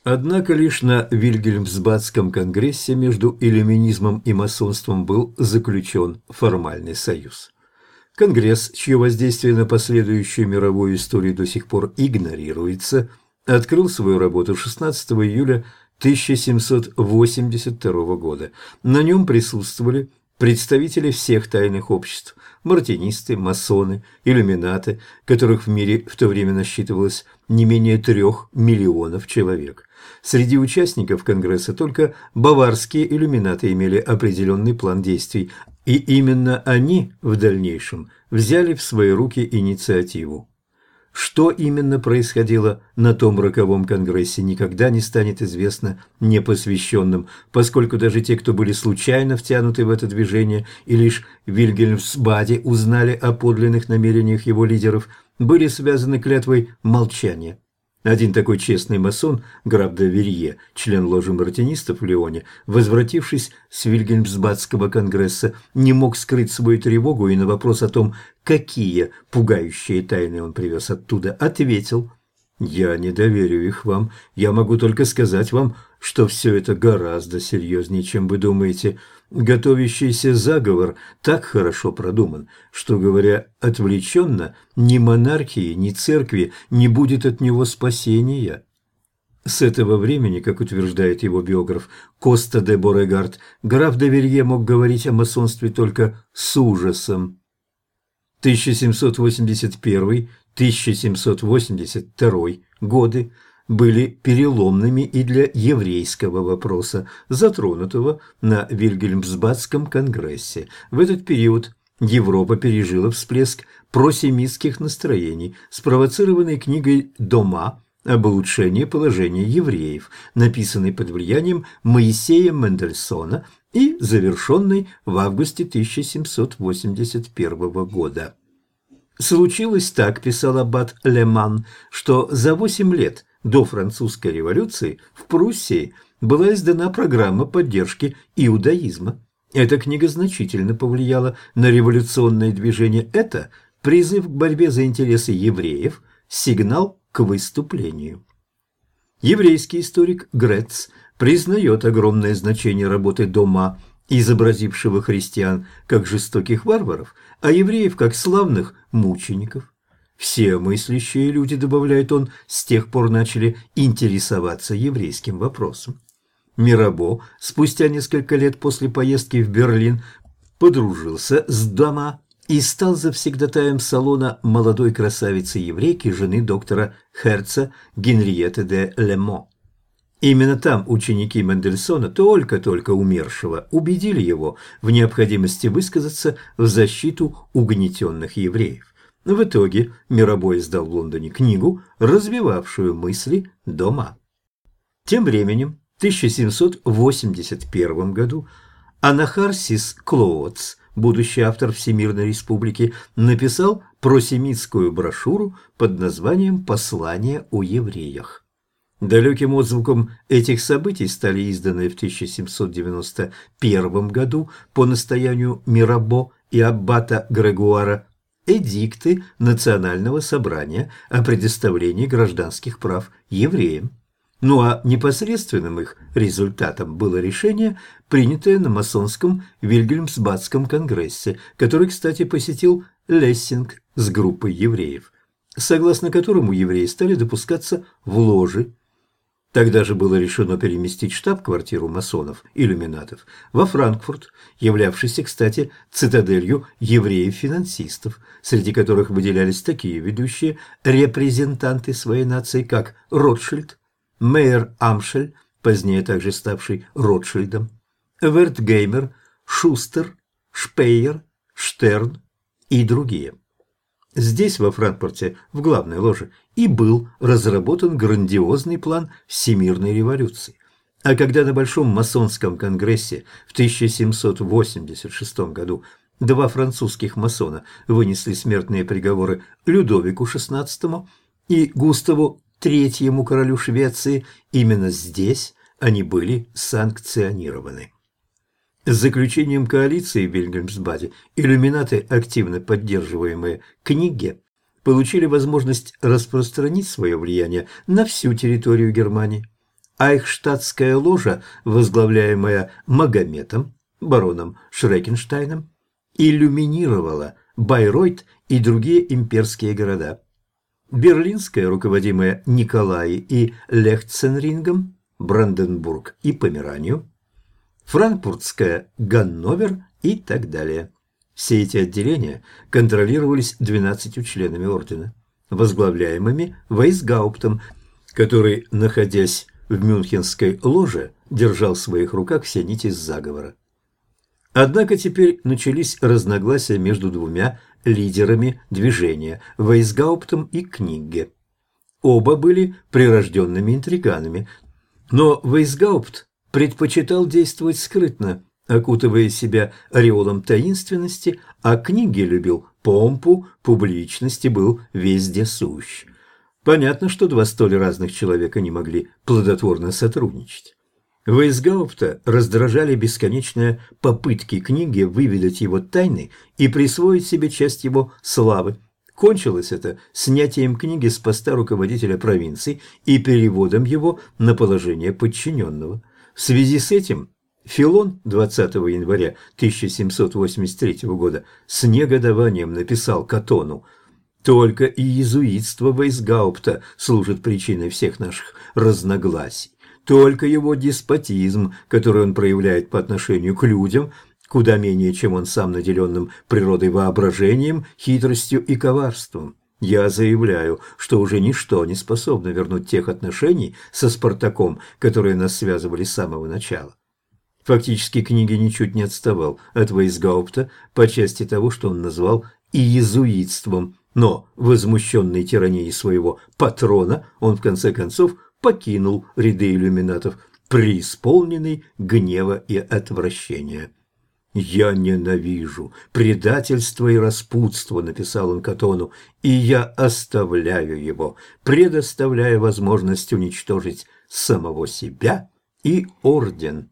Однако лишь на Вильгельмсбадском конгрессе между иллюминизмом и масонством был заключен формальный союз. Конгресс, чье воздействие на последующую мировую историю до сих пор игнорируется, открыл свою работу 16 июля 1782 года. На нем присутствовали представители всех тайных обществ – мартинисты, масоны, иллюминаты, которых в мире в то время насчитывалось не менее 3 миллионов человек. Среди участников Конгресса только баварские иллюминаты имели определенный план действий, и именно они в дальнейшем взяли в свои руки инициативу. Что именно происходило на том роковом конгрессе, никогда не станет известно непосвященным, поскольку даже те, кто были случайно втянуты в это движение и лишь в Вильгельмсбаде узнали о подлинных намерениях его лидеров, были связаны клятвой молчания. Один такой честный масон, граф де Верье, член ложи мартинистов в Лионе, возвратившись с Вильгельмсбадского конгресса, не мог скрыть свою тревогу и на вопрос о том, какие пугающие тайны он привез оттуда, ответил: «Я не доверю их вам, я могу только сказать вам, что все это гораздо серьезнее, чем вы думаете. Готовящийся заговор так хорошо продуман, что, говоря отвлеченно, ни монархии, ни церкви не будет от него спасения». С этого времени, как утверждает его биограф Коста де Борегард, граф де Верье мог говорить о масонстве только с ужасом. 1781-1782 годы были переломными и для еврейского вопроса, затронутого на Вильгельмсбадском конгрессе. В этот период Европа пережила всплеск просемитских настроений, спровоцированный книгой Дома об улучшении положения евреев, написанной под влиянием Моисея Мендельсона и завершенной в августе 1781 года. «Случилось так, – писал аббат Леман, – что за 8 лет до французской революции в Пруссии была издана программа поддержки иудаизма. Эта книга значительно повлияла на революционное движение. Это призыв к борьбе за интересы евреев, сигнал к выступлению». Еврейский историк Грец признает огромное значение работы Дома, изобразившего христиан как жестоких варваров, а евреев как славных мучеников. Все мыслящие люди, добавляет он, с тех пор начали интересоваться еврейским вопросом. Мирабо спустя несколько лет после поездки в Берлин подружился с Дома и стал завсегдатаем салона молодой красавицы-еврейки, жены доктора Херца Генриетты де Лемо. Именно там ученики Мендельсона, только-только умершего, убедили его в необходимости высказаться в защиту угнетенных евреев. В итоге Мирабо издал в Лондоне книгу, развивавшую мысли Дома. Тем временем, в 1781 году, Анахарсис Клоотс, будущий автор Всемирной Республики, написал просемитскую брошюру под названием «Послание о евреях». Далеким отзвуком этих событий стали изданные в 1791 году по настоянию Мирабо и аббата Грегуара эдикты Национального собрания о предоставлении гражданских прав евреям. Ну а непосредственным их результатом было решение, принятое на масонском Вильгельмсбадском конгрессе, который, кстати, посетил Лессинг с группой евреев, согласно которому евреи стали допускаться в ложи. Тогда же было решено переместить штаб-квартиру масонов-иллюминатов во Франкфурт, являвшийся, кстати, цитаделью евреев-финансистов, среди которых выделялись такие ведущие репрезентанты своей нации, как Ротшильд, Мейер Амшель, позднее также ставший Ротшильдом, Вертгеймер, Шустер, Шпейер, Штерн и другие. Здесь, во Франкфурте, в главной ложе, и был разработан грандиозный план всемирной революции. А когда на Большом масонском конгрессе в 1786 году два французских масона вынесли смертные приговоры Людовику XVI и Густаву III, королю Швеции, именно здесь они были санкционированы. С заключением коалиции в Вильгельмсбаде иллюминаты, активно поддерживаемые книги, получили возможность распространить свое влияние на всю территорию Германии. Айхштадтская ложа, возглавляемая Магометом, бароном Шрекенштейном, иллюминировала Байройт и другие имперские города. Берлинская, руководимая Николай и Лехценрингом, Бранденбург и Померанию, Франкфуртская, Ганновер и так далее. Все эти отделения контролировались 12 членами ордена, возглавляемыми Вейсгауптом, который, находясь в Мюнхенской ложе, держал в своих руках все нити заговора. Однако теперь начались разногласия между двумя лидерами движения – Вейсгауптом и Книгге. Оба были прирожденными интриганами, но Вейсгаупт предпочитал действовать скрытно, окутывая себя ореолом таинственности, а Книгге любил помпу, публичность и был везде сущ. Понятно, что два столь разных человека не могли плодотворно сотрудничать. Вейсгаупта раздражали бесконечные попытки Книгге выведать его тайны и присвоить себе часть его славы. Кончилось это снятием Книгги с поста руководителя провинции и переводом его на положение подчиненного. В связи с этим Филон 20 января 1783 года с негодованием написал Катону: «Только иезуитство Вейсгаупта служит причиной всех наших разногласий. Только его деспотизм, который он проявляет по отношению к людям, куда менее, чем он сам, наделенным природой воображением, хитростью и коварством. Я заявляю, что уже ничто не способно вернуть тех отношений со Спартаком, которые нас связывали с самого начала». Фактически Книгге ничуть не отставал от Вейсгаупта по части того, что он назвал иезуитством, но, возмущенный тиранией своего патрона, он в конце концов покинул ряды иллюминатов, преисполненный гнева и отвращения. «Я ненавижу предательство и распутство», — написал он Катону, — «и я оставляю его, предоставляя возможность уничтожить самого себя и орден».